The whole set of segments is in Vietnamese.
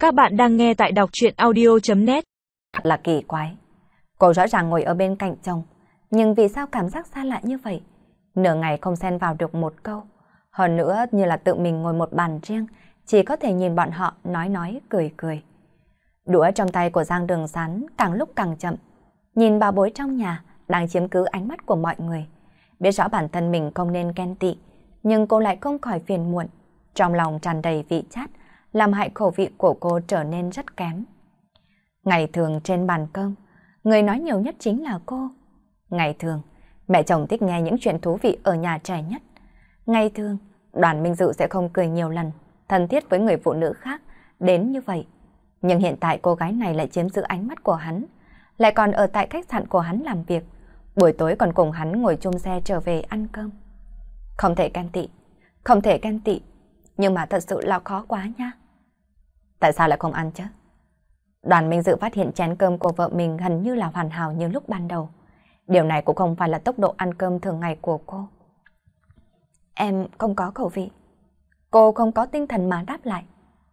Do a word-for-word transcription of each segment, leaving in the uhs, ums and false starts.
Các bạn đang nghe tại đọc truyện audio chấm net. Là kỳ quái. Cô rõ ràng ngồi ở bên cạnh chồng, nhưng vì sao cảm giác xa lạ như vậy? Nửa ngày không xen vào được một câu. Hơn nữa như là tự mình ngồi một bàn riêng, chỉ có thể nhìn bọn họ nói nói cười cười. Đũa trong tay của Giang Đường Sán càng lúc càng chậm. Nhìn bà bối trong nhà đang chiếm cứ ánh mắt của mọi người. Biết rõ bản thân mình không nên ghen tị, nhưng cô lại không khỏi phiền muộn. Trong lòng tràn đầy vị chát, làm hại khẩu vị của cô trở nên rất kém. Ngày thường trên bàn cơm, người nói nhiều nhất chính là cô. Ngày thường, mẹ chồng thích nghe những chuyện thú vị ở nhà trẻ nhất. Ngày thường, Đoàn Minh Dự sẽ không cười nhiều lần, thân thiết với người phụ nữ khác, đến như vậy. Nhưng hiện tại cô gái này lại chiếm giữ ánh mắt của hắn, lại còn ở tại khách sạn của hắn làm việc, buổi tối còn cùng hắn ngồi chung xe trở về ăn cơm. Không thể ghen tị, không thể ghen tị, nhưng mà thật sự là khó quá nha. Tại sao lại không ăn chứ? Đoàn Minh Dự phát hiện chén cơm của vợ mình gần như là hoàn hảo như lúc ban đầu. Điều này cũng không phải là tốc độ ăn cơm thường ngày của cô. Em không có khẩu vị. Cô không có tinh thần mà đáp lại.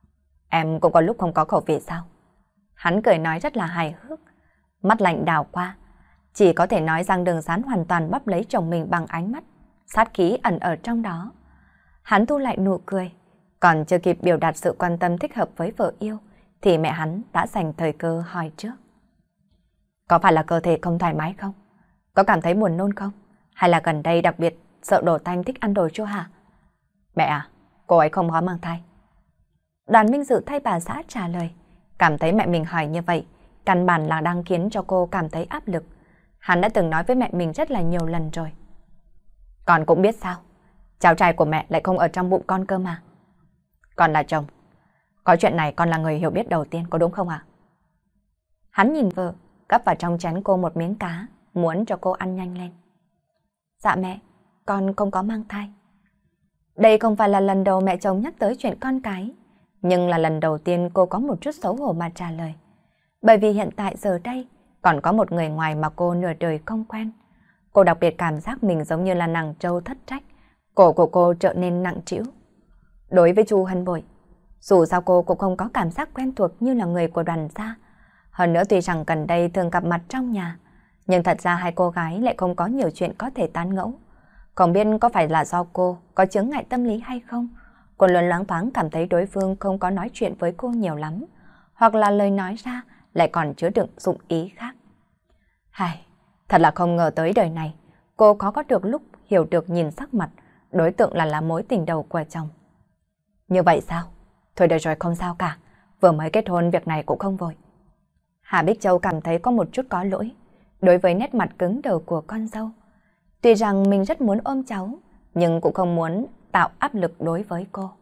Em cũng có lúc không có khẩu vị sao? Hắn cười nói rất là hài hước. Mắt lạnh đảo qua. Chỉ có thể nói rằng Đường Sán hoàn toàn bắp lấy chồng mình bằng ánh mắt. Sát khí ẩn ở trong đó. Hắn thu lại nụ cười. Còn chưa kịp biểu đạt sự quan tâm thích hợp với vợ yêu, thì mẹ hắn đã dành thời cơ hỏi trước. Có phải là cơ thể không thoải mái không? Có cảm thấy buồn nôn không? Hay là gần đây đặc biệt sợ Đồ Thanh thích ăn đồ chua hả? Mẹ à, cô ấy không có mang thai. Đoàn Minh Dự thay bà xã trả lời. Cảm thấy mẹ mình hỏi như vậy, căn bản là đang khiến cho cô cảm thấy áp lực. Hắn đã từng nói với mẹ mình rất là nhiều lần rồi. Con cũng biết sao, cháu trai của mẹ lại không ở trong bụng con cơ mà. Con là chồng. Có chuyện này con là người hiểu biết đầu tiên, có đúng không ạ? Hắn nhìn vợ, gắp vào trong chén cô một miếng cá, muốn cho cô ăn nhanh lên. Dạ mẹ, con không có mang thai. Đây không phải là lần đầu mẹ chồng nhắc tới chuyện con cái, nhưng là lần đầu tiên cô có một chút xấu hổ mà trả lời. Bởi vì hiện tại giờ đây, còn có một người ngoài mà cô nửa đời không quen. Cô đặc biệt cảm giác mình giống như là nàng trâu thất trách, cổ của cô trở nên nặng trĩu. Đối với Chu Hân Bội, dù sao cô cũng không có cảm giác quen thuộc như là người của Đoàn gia. Hơn nữa tuy rằng gần đây thường gặp mặt trong nhà, nhưng thật ra hai cô gái lại không có nhiều chuyện có thể tán ngẫu. Không biết có phải là do cô có chướng ngại tâm lý hay không? Cô luôn loáng thoáng cảm thấy đối phương không có nói chuyện với cô nhiều lắm, hoặc là lời nói ra lại còn chứa đựng dụng ý khác. Hay, thật là không ngờ tới đời này, cô có có được lúc hiểu được nhìn sắc mặt, đối tượng là là mối tình đầu của chồng. Như vậy sao? Thôi được rồi, không sao cả. Vừa mới kết hôn việc này cũng không vội. Hà Bích Châu cảm thấy có một chút có lỗi đối với nét mặt cứng đờ của con dâu. Tuy rằng mình rất muốn ôm cháu, nhưng cũng không muốn tạo áp lực đối với cô.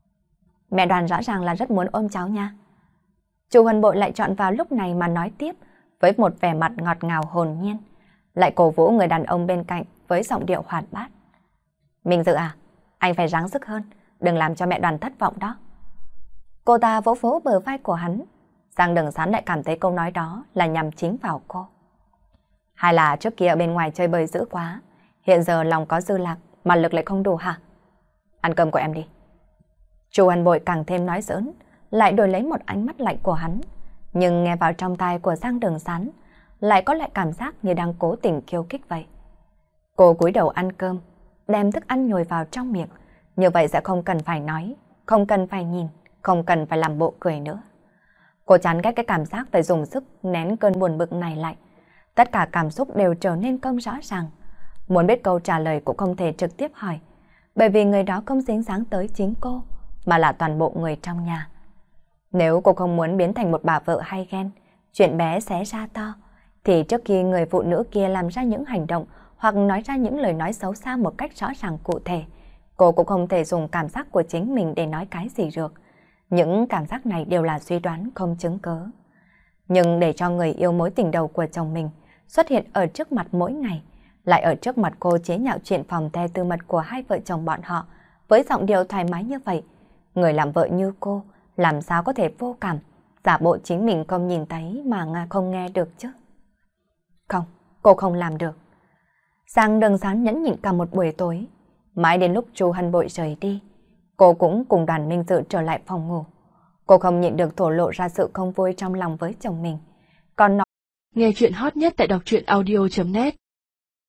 Mẹ Đoàn rõ ràng là rất muốn ôm cháu nha. Chu Hân Bội lại chọn vào lúc này mà nói tiếp với một vẻ mặt ngọt ngào hồn nhiên, lại cổ vũ người đàn ông bên cạnh với giọng điệu hoạt bát. Minh Dự à, anh phải ráng sức hơn, đừng làm cho mẹ Đoàn thất vọng đó. Cô ta vỗ vỗ bờ vai của hắn. Giang Đường Sán lại cảm thấy câu nói đó là nhằm chính vào cô. Hay là trước kia ở bên ngoài chơi bời dữ quá, hiện giờ lòng có dư lạc mà lực lại không đủ hả? Ăn cơm của em đi. Chu Hân Bội càng thêm nói giỡn, lại đổi lấy một ánh mắt lạnh của hắn. Nhưng nghe vào trong tai của Giang Đường Sán, lại có lại cảm giác như đang cố tình khiêu khích vậy. Cô cúi đầu ăn cơm, đem thức ăn nhồi vào trong miệng. Như vậy sẽ không cần phải nói, không cần phải nhìn, không cần phải làm bộ cười nữa. Cô chán ghét cái cảm giác phải dùng sức nén cơn buồn bực này lại. Tất cả cảm xúc đều trở nên không rõ ràng. Muốn biết câu trả lời cũng không thể trực tiếp hỏi, bởi vì người đó không dính dáng tới chính cô, mà là toàn bộ người trong nhà. Nếu cô không muốn biến thành một bà vợ hay ghen, chuyện bé xé ra to, thì trước khi người phụ nữ kia làm ra những hành động hoặc nói ra những lời nói xấu xa một cách rõ ràng cụ thể, cô cũng không thể dùng cảm giác của chính mình để nói cái gì được. Những cảm giác này đều là suy đoán không chứng cớ. Nhưng để cho người yêu mối tình đầu của chồng mình xuất hiện ở trước mặt mỗi ngày, lại ở trước mặt cô chế nhạo chuyện phòng the tư mật của hai vợ chồng bọn họ với giọng điệu thoải mái như vậy, người làm vợ như cô làm sao có thể vô cảm, giả bộ chính mình không nhìn thấy mà không nghe được chứ? Không, cô không làm được. Giang Đường Sán nhẫn nhịn cả một buổi tối, mãi đến lúc Chu Hân Bội rời đi, cô cũng cùng Đoàn Minh Dự trở lại phòng ngủ. Cô không nhịn được thổ lộ ra sự không vui trong lòng với chồng mình. Còn nó... Nghe chuyện hot nhất tại đọc truyện audio chấm net